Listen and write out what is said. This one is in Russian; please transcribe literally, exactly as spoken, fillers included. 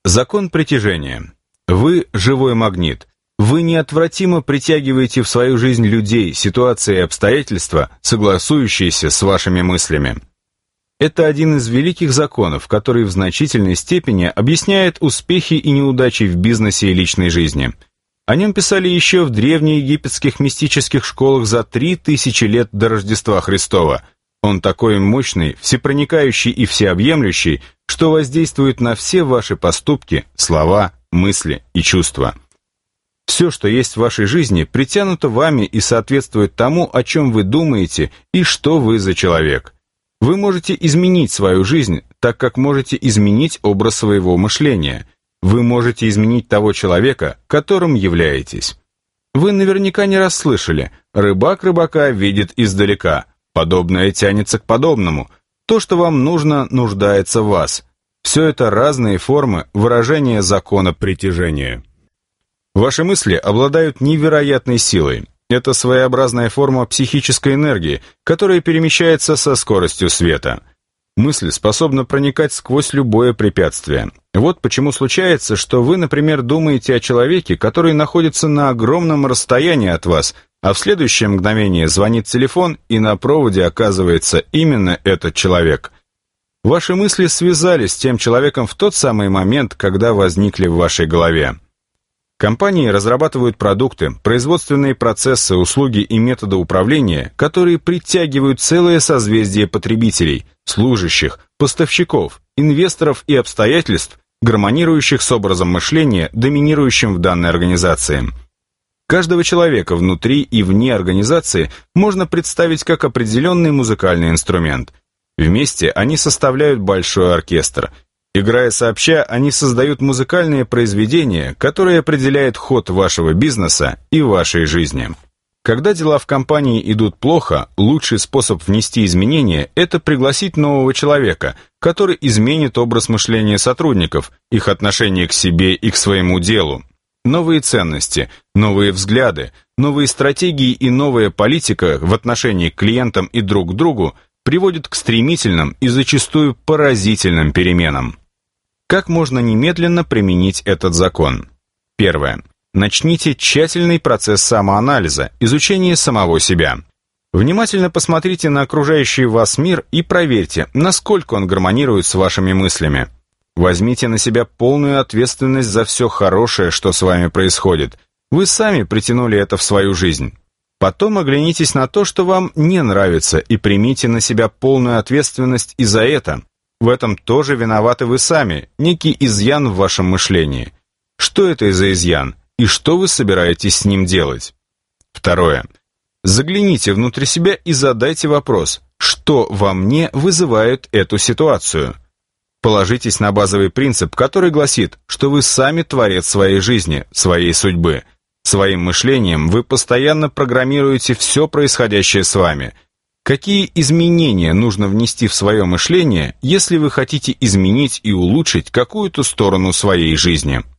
Закон притяжения. Вы – живой магнит. Вы неотвратимо притягиваете в свою жизнь людей, ситуации и обстоятельства, согласующиеся с вашими мыслями. Это один из великих законов, который в значительной степени объясняет успехи и неудачи в бизнесе и личной жизни. О нем писали еще в древнеегипетских мистических школах за три тысячи лет до Рождества Христова. Он такой мощный, всепроникающий и всеобъемлющий, что воздействует на все ваши поступки, слова, мысли и чувства. Все, что есть в вашей жизни, притянуто вами и соответствует тому, о чем вы думаете и что вы за человек. Вы можете изменить свою жизнь, так как можете изменить образ своего мышления. Вы можете изменить того человека, которым являетесь. Вы наверняка не раз слышали: «Рыбак рыбака видит издалека», «Подобное тянется к подобному», «То, что вам нужно, нуждается в вас». Все это разные формы выражения закона притяжения. Ваши мысли обладают невероятной силой. Это своеобразная форма психической энергии, которая перемещается со скоростью света. Мысль способна проникать сквозь любое препятствие. Вот почему случается, что вы, например, думаете о человеке, который находится на огромном расстоянии от вас, а в следующее мгновение звонит телефон, и на проводе оказывается именно этот человек. Ваши мысли связались с тем человеком в тот самый момент, когда возникли в вашей голове. Компании разрабатывают продукты, производственные процессы, услуги и методы управления, которые притягивают целое созвездие потребителей, служащих, поставщиков, инвесторов и обстоятельств, гармонирующих с образом мышления, доминирующим в данной организации. Каждого человека внутри и вне организации можно представить как определенный музыкальный инструмент. Вместе они составляют большой оркестр. Играя сообща, они создают музыкальное произведение, которое определяет ход вашего бизнеса и вашей жизни. Когда дела в компании идут плохо, лучший способ внести изменения – это пригласить нового человека, который изменит образ мышления сотрудников, их отношение к себе и к своему делу. Новые ценности, новые взгляды, новые стратегии и новая политика в отношении к клиентам и друг к другу приводят к стремительным и зачастую поразительным переменам. Как можно немедленно применить этот закон? Первое. Начните тщательный процесс самоанализа, изучения самого себя. Внимательно посмотрите на окружающий вас мир и проверьте, насколько он гармонирует с вашими мыслями. Возьмите на себя полную ответственность за все хорошее, что с вами происходит. Вы сами притянули это в свою жизнь. Потом оглянитесь на то, что вам не нравится, и примите на себя полную ответственность и за это. В этом тоже виноваты вы сами, некий изъян в вашем мышлении. Что это за изъян, и что вы собираетесь с ним делать? Второе. Загляните внутрь себя и задайте вопрос, что во мне вызывает эту ситуацию. Положитесь на базовый принцип, который гласит, что вы сами творец своей жизни, своей судьбы. Своим мышлением вы постоянно программируете все происходящее с вами. Какие изменения нужно внести в свое мышление, если вы хотите изменить и улучшить какую-то сторону своей жизни?